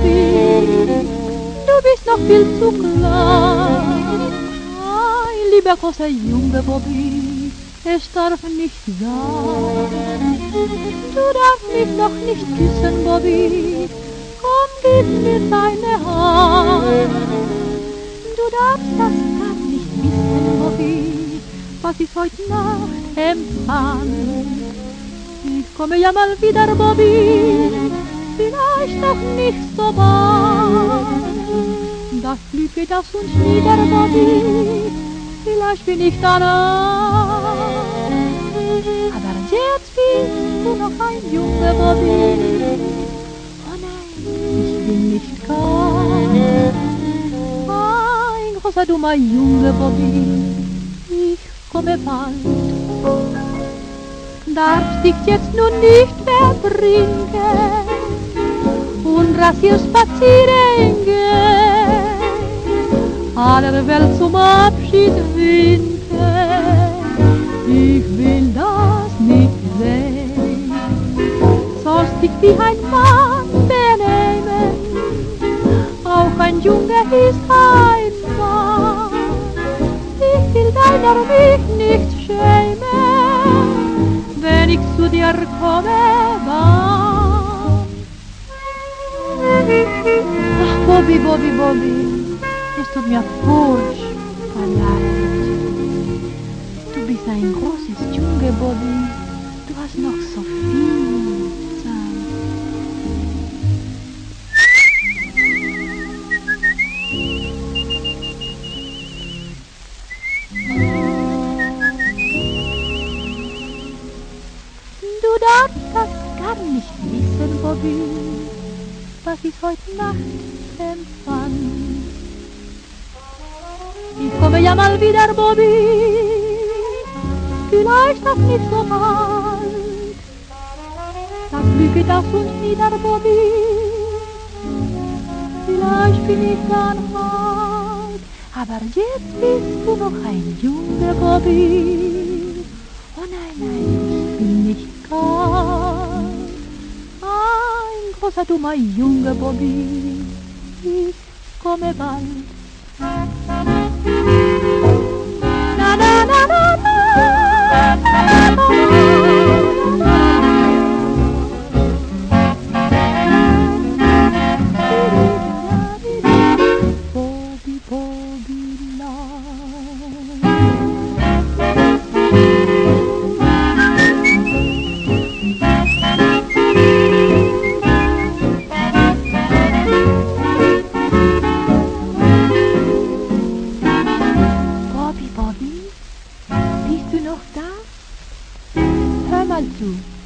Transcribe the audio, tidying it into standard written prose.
Bobby, du bist noch viel zu klein. Ein lieber großer Junge, Bobby, es darf nicht sein. Du darfst mich noch nicht küssen, Bobby, komm, gib mir deine Hand. Du darfst das gar nicht wissen, Bobby, was ich heute Nacht empfand. Ich komme ja mal wieder, Bobby, vielleicht noch nicht so bald. Das Glück geht auf uns nieder, Bobby, vielleicht bin ich dann alt. Aber jetzt bist du noch ein Junge, Bobby. Oh nein, ich bin nicht kalt. Ein großer, dummer Junge, Bobby, ich komme bald. Darfst dich jetzt nun nicht mehr trinken und rasier spazieren gehen, aller Welt zum Abschied winken. Ich will das nicht sehen, sollst dich wie ein Mann benehmen, auch ein Junge ist ein Mann. Ich will deiner mich nicht schämen, wenn ich zu dir komme, dann. Ach, Bobby, Bobby, Bobby, es tut mir furchtbar leid. Du bist ein großes Junge, Bobby, du hast noch so viel Zeit. Du darfst das gar nicht wissen, Bobby, was ich heute Nacht empfand. Ich komme ja mal wieder, Bobby, vielleicht auch nicht so bald. Das Glück geht auf uns nieder, Bobby, vielleicht bin ich dann alt. Aber jetzt bist du noch ein Junge, Bobby. Oh nein, nein, ich bin nicht kalt. Ein großer, dummer Junge, Bobby, ich komme bald. Na, na, na, na, na, na, na, Bobby, Bobby, Bobby, bist du noch da? Hör mal zu.